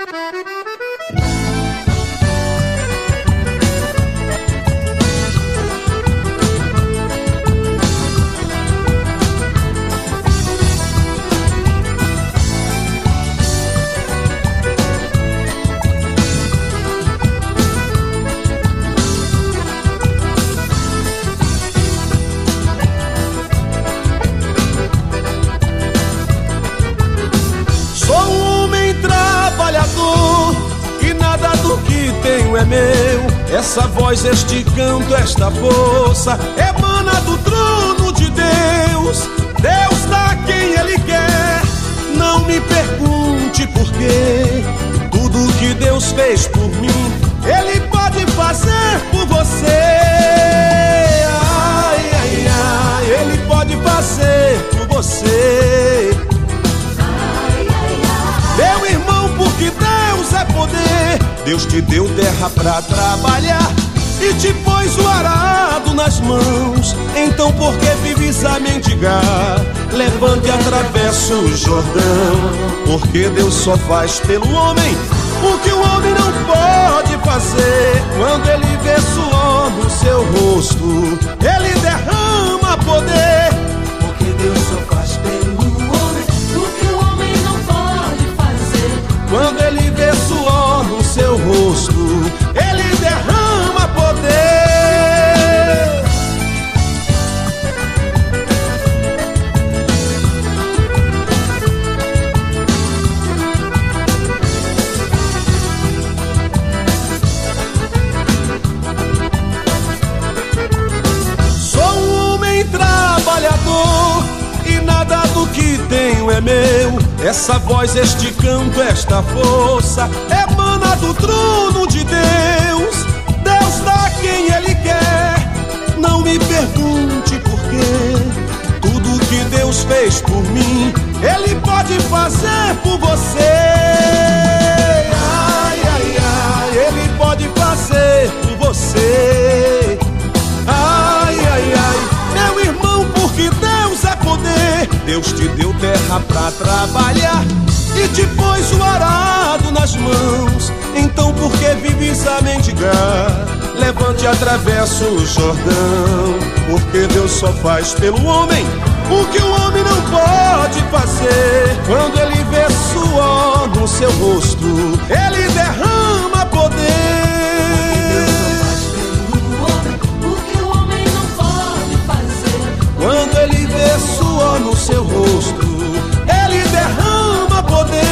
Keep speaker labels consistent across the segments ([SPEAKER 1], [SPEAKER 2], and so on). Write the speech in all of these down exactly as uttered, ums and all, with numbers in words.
[SPEAKER 1] É meu, essa voz, este canto, esta força emana do trono de Deus. Deus dá a quem Ele quer. Não me pergunte por quê. Tudo que Deus fez por mim, Ele pode fazer por você. Ai, ai, ai, Ele pode fazer por você. Ai, ai, ai. Meu irmão, porque Deus é poder. Deus te deu terra pra trabalhar e te pôs o arado nas mãos. Então por que vives a mendigar? Levante e atravessa o Jordão. Porque Deus só faz pelo homem o que o homem não pode fazer. Quando Ele vê suor no seu rosto, Ele derrama poder. Porque Deus só faz pelo homem o que o homem não pode fazer. Quando Ele vê suor no seu rosto, Ele derrama poder. Sou um homem trabalhador e nada do que tenho é meu. Essa voz, este canto, esta força emana do trono de Deus. Deus dá a quem Ele quer. Não me pergunte por quê. Tudo que Deus fez por mim, Ele pode fazer por você. Ai, ai, ai, Ele pode fazer por você. Ai, ai, ai, meu irmão, porque Deus é poder. Deus te deu terra pra trabalhar e te pôs o arado nas mãos. Então por que vives a mendigar? Levante e atravessa o Jordão. Porque Deus só faz pelo homem o que o homem não pode fazer. Quando Ele vê suor no seu rosto, Ele derrama poder. Quando Ele vê suor no seu rosto, Ele derrama poder.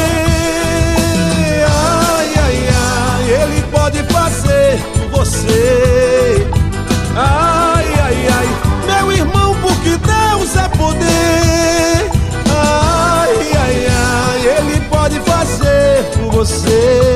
[SPEAKER 1] Ai, ai, ai, Ele pode fazer por você. Ai, ai, ai, meu irmão, porque Deus é poder. Ai, ai, ai, Ele pode fazer por você.